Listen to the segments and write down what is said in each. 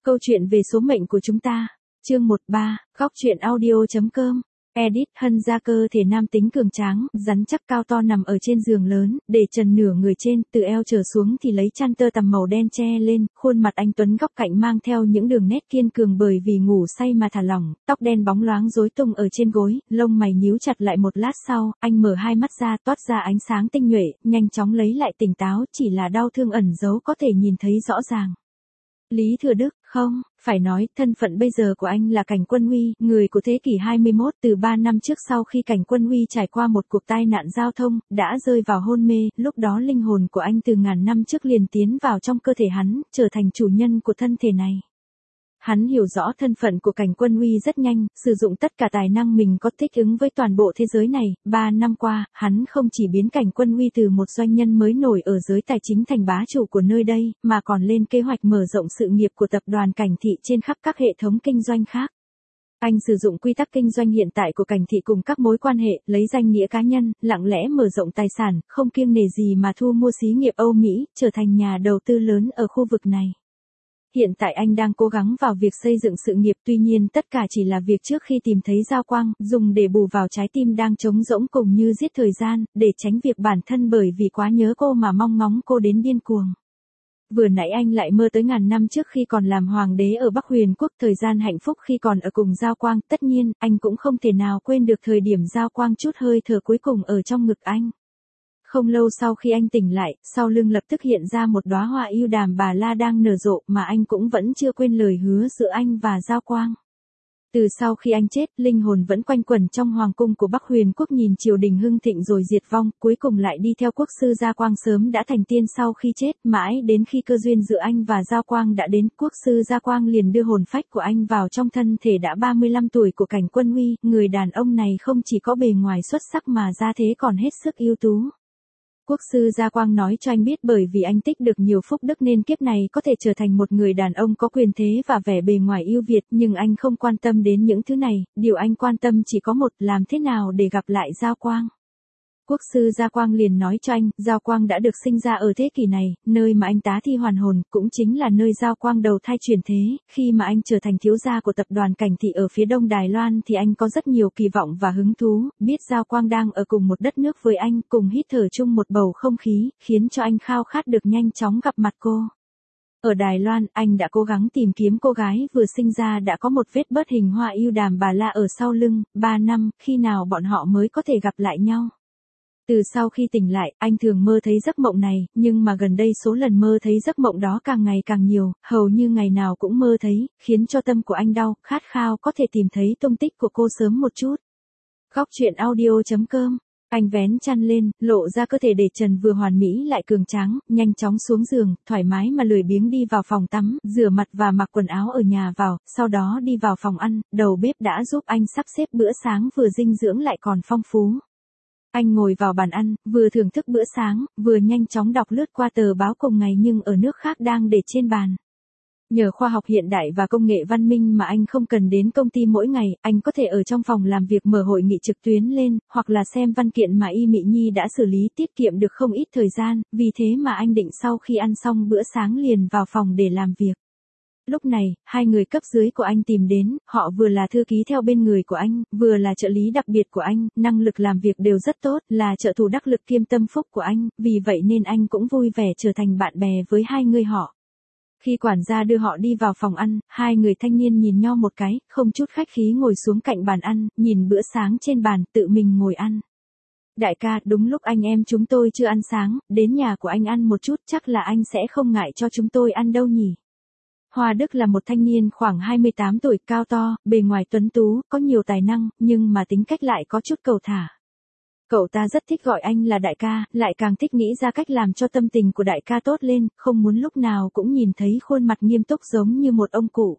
Câu chuyện về số mệnh của chúng ta. Chương 13, góc truyện audio.com. Edit Hân ra cơ thể nam tính cường tráng, rắn chắc cao to nằm ở trên giường lớn, để trần nửa người trên, từ eo trở xuống thì lấy chăn tơ tằm màu đen che lên, khuôn mặt anh tuấn góc cạnh mang theo những đường nét kiên cường bởi vì ngủ say mà thả lỏng, tóc đen bóng loáng rối tung ở trên gối, lông mày nhíu chặt lại một lát sau, anh mở hai mắt ra toát ra ánh sáng tinh nhuệ, nhanh chóng lấy lại tỉnh táo, chỉ là đau thương ẩn giấu có thể nhìn thấy rõ ràng. Lý Thừa Đức, không, phải nói, thân phận bây giờ của anh là Cảnh Quân Huy, người của thế kỷ 21, từ 3 năm trước sau khi Cảnh Quân Huy trải qua một cuộc tai nạn giao thông, đã rơi vào hôn mê, lúc đó linh hồn của anh từ ngàn năm trước liền tiến vào trong cơ thể hắn, trở thành chủ nhân của thân thể này. Hắn hiểu rõ thân phận của Cảnh Quân Huy rất nhanh, sử dụng tất cả tài năng mình có thích ứng với toàn bộ thế giới này. 3 năm qua, hắn không chỉ biến Cảnh Quân Huy từ một doanh nhân mới nổi ở giới tài chính thành bá chủ của nơi đây, mà còn lên kế hoạch mở rộng sự nghiệp của tập đoàn Cảnh Thị trên khắp các hệ thống kinh doanh khác. Anh sử dụng quy tắc kinh doanh hiện tại của Cảnh Thị cùng các mối quan hệ, lấy danh nghĩa cá nhân, lặng lẽ mở rộng tài sản, không kiêng nể gì mà thu mua xí nghiệp Âu Mỹ, trở thành nhà đầu tư lớn ở khu vực này. Hiện tại anh đang cố gắng vào việc xây dựng sự nghiệp, tuy nhiên tất cả chỉ là việc trước khi tìm thấy Giao Quang, dùng để bù vào trái tim đang trống rỗng cùng như giết thời gian, để tránh việc bản thân bởi vì quá nhớ cô mà mong ngóng cô đến điên cuồng. Vừa nãy anh lại mơ tới ngàn năm trước khi còn làm hoàng đế ở Bắc Huyền Quốc, thời gian hạnh phúc khi còn ở cùng Giao Quang, tất nhiên, anh cũng không thể nào quên được thời điểm Giao Quang chút hơi thở cuối cùng ở trong ngực anh. Không lâu sau khi anh tỉnh lại, sau lưng lập tức hiện ra một đóa hoa ưu đàm bà la đang nở rộ mà anh cũng vẫn chưa quên lời hứa giữa anh và Giao Quang. Từ sau khi anh chết, linh hồn vẫn quanh quẩn trong hoàng cung của Bắc Huyền Quốc nhìn triều đình hưng thịnh rồi diệt vong, cuối cùng lại đi theo quốc sư Gia Quang sớm đã thành tiên sau khi chết, mãi đến khi cơ duyên giữa anh và Giao Quang đã đến, quốc sư Gia Quang liền đưa hồn phách của anh vào trong thân thể đã 35 tuổi của Cảnh Quân Huy, người đàn ông này không chỉ có bề ngoài xuất sắc mà gia thế còn hết sức ưu tú. Quốc sư Gia Quang nói cho anh biết bởi vì anh tích được nhiều phúc đức nên kiếp này có thể trở thành một người đàn ông có quyền thế và vẻ bề ngoài ưu việt, nhưng anh không quan tâm đến những thứ này, điều anh quan tâm chỉ có một, làm thế nào để gặp lại Giao Quang. Quốc sư Gia Quang liền nói cho anh, Giao Quang đã được sinh ra ở thế kỷ này, nơi mà anh tá thi hoàn hồn, cũng chính là nơi Giao Quang đầu thai chuyển thế, khi mà anh trở thành thiếu gia của tập đoàn Cảnh Thị ở phía đông Đài Loan thì anh có rất nhiều kỳ vọng và hứng thú, biết Giao Quang đang ở cùng một đất nước với anh, cùng hít thở chung một bầu không khí, khiến cho anh khao khát được nhanh chóng gặp mặt cô. Ở Đài Loan, anh đã cố gắng tìm kiếm cô gái vừa sinh ra đã có một vết bớt hình hoa ưu đàm bà la ở sau lưng, 3 năm, khi nào bọn họ mới có thể gặp lại nhau. Từ sau khi tỉnh lại, anh thường mơ thấy giấc mộng này, nhưng mà gần đây số lần mơ thấy giấc mộng đó càng ngày càng nhiều, hầu như ngày nào cũng mơ thấy, khiến cho tâm của anh đau, khát khao có thể tìm thấy tung tích của cô sớm một chút. Góc truyện audio.com. Anh vén chăn lên, lộ ra cơ thể để trần vừa hoàn mỹ lại cường tráng, nhanh chóng xuống giường, thoải mái mà lười biếng đi vào phòng tắm, rửa mặt và mặc quần áo ở nhà vào, sau đó đi vào phòng ăn, đầu bếp đã giúp anh sắp xếp bữa sáng vừa dinh dưỡng lại còn phong phú. Anh ngồi vào bàn ăn, vừa thưởng thức bữa sáng, vừa nhanh chóng đọc lướt qua tờ báo cùng ngày nhưng ở nước khác đang để trên bàn. Nhờ khoa học hiện đại và công nghệ văn minh mà anh không cần đến công ty mỗi ngày, anh có thể ở trong phòng làm việc mở hội nghị trực tuyến lên, hoặc là xem văn kiện mà Y Mị Nhi đã xử lý, tiết kiệm được không ít thời gian, vì thế mà anh định sau khi ăn xong bữa sáng liền vào phòng để làm việc. Lúc này, hai người cấp dưới của anh tìm đến, họ vừa là thư ký theo bên người của anh, vừa là trợ lý đặc biệt của anh, năng lực làm việc đều rất tốt, là trợ thủ đắc lực kiêm tâm phúc của anh, vì vậy nên anh cũng vui vẻ trở thành bạn bè với hai người họ. Khi quản gia đưa họ đi vào phòng ăn, hai người thanh niên nhìn nhau một cái, không chút khách khí ngồi xuống cạnh bàn ăn, nhìn bữa sáng trên bàn, tự mình ngồi ăn. Đại ca, đúng lúc anh em chúng tôi chưa ăn sáng, đến nhà của anh ăn một chút, chắc là anh sẽ không ngại cho chúng tôi ăn đâu nhỉ. Hoa Đức là một thanh niên khoảng 28 tuổi, cao to, bề ngoài tuấn tú, có nhiều tài năng, nhưng mà tính cách lại có chút cầu thả. Cậu ta rất thích gọi anh là đại ca, lại càng thích nghĩ ra cách làm cho tâm tình của đại ca tốt lên, không muốn lúc nào cũng nhìn thấy khuôn mặt nghiêm túc giống như một ông cụ.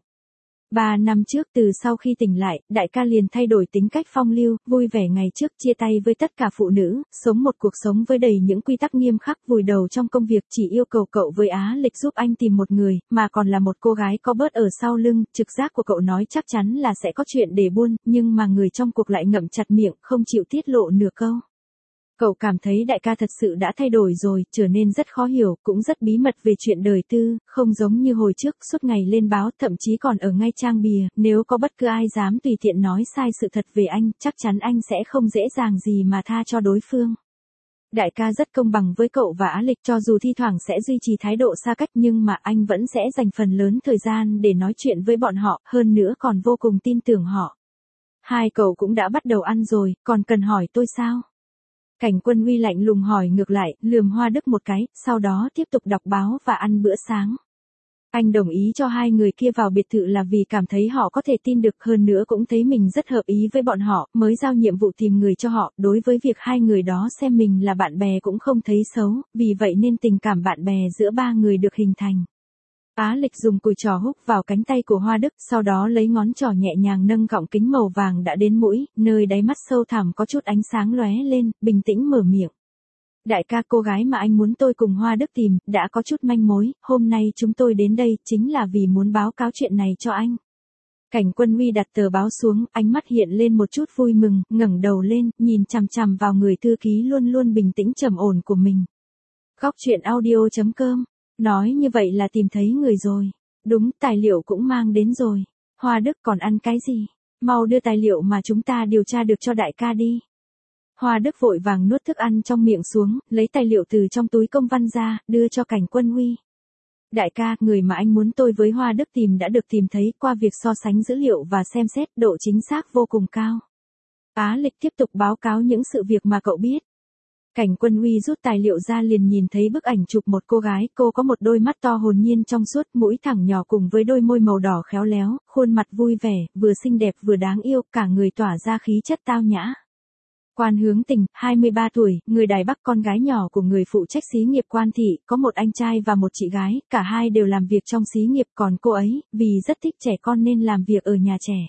3 năm trước từ sau khi tỉnh lại, đại ca liền thay đổi tính cách phong lưu, vui vẻ ngày trước chia tay với tất cả phụ nữ, sống một cuộc sống với đầy những quy tắc nghiêm khắc, vùi đầu trong công việc, chỉ yêu cầu cậu với Á Lịch giúp anh tìm một người, mà còn là một cô gái có bớt ở sau lưng, trực giác của cậu nói chắc chắn là sẽ có chuyện để buôn, nhưng mà người trong cuộc lại ngậm chặt miệng, không chịu tiết lộ nửa câu. Cậu cảm thấy đại ca thật sự đã thay đổi rồi, trở nên rất khó hiểu, cũng rất bí mật về chuyện đời tư, không giống như hồi trước, suốt ngày lên báo, thậm chí còn ở ngay trang bìa, nếu có bất cứ ai dám tùy tiện nói sai sự thật về anh, chắc chắn anh sẽ không dễ dàng gì mà tha cho đối phương. Đại ca rất công bằng với cậu và Á Lịch, cho dù thi thoảng sẽ duy trì thái độ xa cách nhưng mà anh vẫn sẽ dành phần lớn thời gian để nói chuyện với bọn họ, hơn nữa còn vô cùng tin tưởng họ. Hai cậu cũng đã bắt đầu ăn rồi, còn cần hỏi tôi sao? Cảnh Quân Uy lạnh lùng hỏi ngược lại, lườm Hoa Đức một cái, sau đó tiếp tục đọc báo và ăn bữa sáng. Anh đồng ý cho hai người kia vào biệt thự là vì cảm thấy họ có thể tin được, hơn nữa cũng thấy mình rất hợp ý với bọn họ, mới giao nhiệm vụ tìm người cho họ, đối với việc hai người đó xem mình là bạn bè cũng không thấy xấu, vì vậy nên tình cảm bạn bè giữa ba người được hình thành. Á Lịch dùng cùi trò húc vào cánh tay của Hoa Đức, sau đó lấy ngón trỏ nhẹ nhàng nâng gọng kính màu vàng đã đến mũi, nơi đáy mắt sâu thẳm có chút ánh sáng lóe lên, bình tĩnh mở miệng. Đại ca, cô gái mà anh muốn tôi cùng Hoa Đức tìm, đã có chút manh mối, hôm nay chúng tôi đến đây, chính là vì muốn báo cáo chuyện này cho anh. Cảnh Quân Uy đặt tờ báo xuống, ánh mắt hiện lên một chút vui mừng, ngẩng đầu lên, nhìn chằm chằm vào người thư ký luôn luôn bình tĩnh trầm ổn của mình. Góc truyện audio.com. Nói như vậy là tìm thấy người rồi. Đúng, tài liệu cũng mang đến rồi. Hoa Đức còn ăn cái gì? Mau đưa tài liệu mà chúng ta điều tra được cho đại ca đi. Hoa Đức vội vàng nuốt thức ăn trong miệng xuống, lấy tài liệu từ trong túi công văn ra, đưa cho Cảnh Quân Uy. Đại ca, người mà anh muốn tôi với Hoa Đức tìm đã được tìm thấy, qua việc so sánh dữ liệu và xem xét, độ chính xác vô cùng cao. Á Lịch tiếp tục báo cáo những sự việc mà cậu biết. Cảnh Quân Uy rút tài liệu ra liền nhìn thấy bức ảnh chụp một cô gái, cô có một đôi mắt to hồn nhiên trong suốt, mũi thẳng nhỏ cùng với đôi môi màu đỏ khéo léo, khuôn mặt vui vẻ, vừa xinh đẹp vừa đáng yêu, cả người tỏa ra khí chất tao nhã. Quan Hướng Tình, 23 tuổi, người Đài Bắc, con gái nhỏ của người phụ trách xí nghiệp Quan thị, có một anh trai và một chị gái, cả hai đều làm việc trong xí nghiệp, còn cô ấy, vì rất thích trẻ con nên làm việc ở nhà trẻ.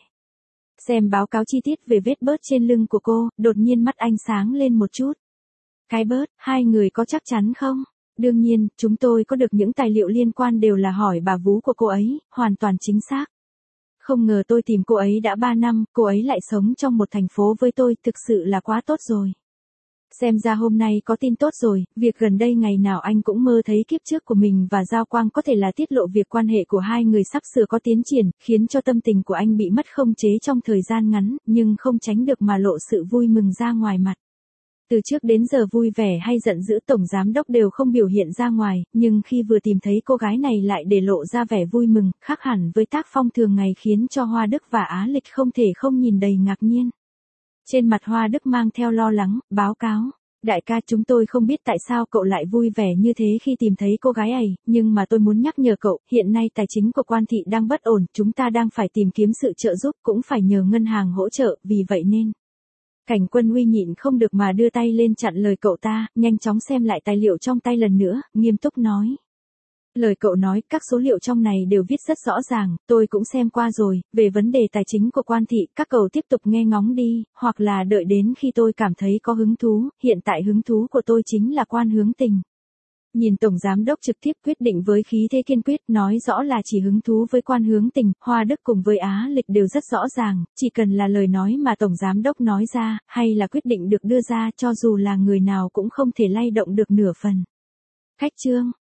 Xem báo cáo chi tiết về vết bớt trên lưng của cô, đột nhiên mắt anh sáng lên một chút. Cái bớt, hai người có chắc chắn không? Đương nhiên, chúng tôi có được những tài liệu liên quan đều là hỏi bà vú của cô ấy, hoàn toàn chính xác. Không ngờ tôi tìm cô ấy đã 3 năm, cô ấy lại sống trong một thành phố với tôi, thực sự là quá tốt rồi. Xem ra hôm nay có tin tốt rồi, việc gần đây ngày nào anh cũng mơ thấy kiếp trước của mình và Giao Quang có thể là tiết lộ việc quan hệ của hai người sắp sửa có tiến triển, khiến cho tâm tình của anh bị mất không chế trong thời gian ngắn, nhưng không tránh được mà lộ sự vui mừng ra ngoài mặt. Từ trước đến giờ vui vẻ hay giận dữ tổng giám đốc đều không biểu hiện ra ngoài, nhưng khi vừa tìm thấy cô gái này lại để lộ ra vẻ vui mừng, khác hẳn với tác phong thường ngày khiến cho Hoa Đức và Á Lịch không thể không nhìn đầy ngạc nhiên. Trên mặt Hoa Đức mang theo lo lắng, báo cáo. Đại ca, chúng tôi không biết tại sao cậu lại vui vẻ như thế khi tìm thấy cô gái ấy, nhưng mà tôi muốn nhắc nhở cậu, hiện nay tài chính của Quan thị đang bất ổn, chúng ta đang phải tìm kiếm sự trợ giúp, cũng phải nhờ ngân hàng hỗ trợ, vì vậy nên. Cảnh Quân Uy nhịn không được mà đưa tay lên chặn lời cậu ta, nhanh chóng xem lại tài liệu trong tay lần nữa, nghiêm túc nói. Lời cậu nói, các số liệu trong này đều viết rất rõ ràng, tôi cũng xem qua rồi, về vấn đề tài chính của Quan thị, các cậu tiếp tục nghe ngóng đi, hoặc là đợi đến khi tôi cảm thấy có hứng thú, hiện tại hứng thú của tôi chính là Quan Hướng Tình. Nhìn Tổng Giám đốc trực tiếp quyết định với khí thế kiên quyết, nói rõ là chỉ hứng thú với Quan Hướng Tình, Hoa Đức cùng với Á Lịch đều rất rõ ràng, chỉ cần là lời nói mà Tổng Giám đốc nói ra, hay là quyết định được đưa ra cho dù là người nào cũng không thể lay động được nửa phần. Khách chương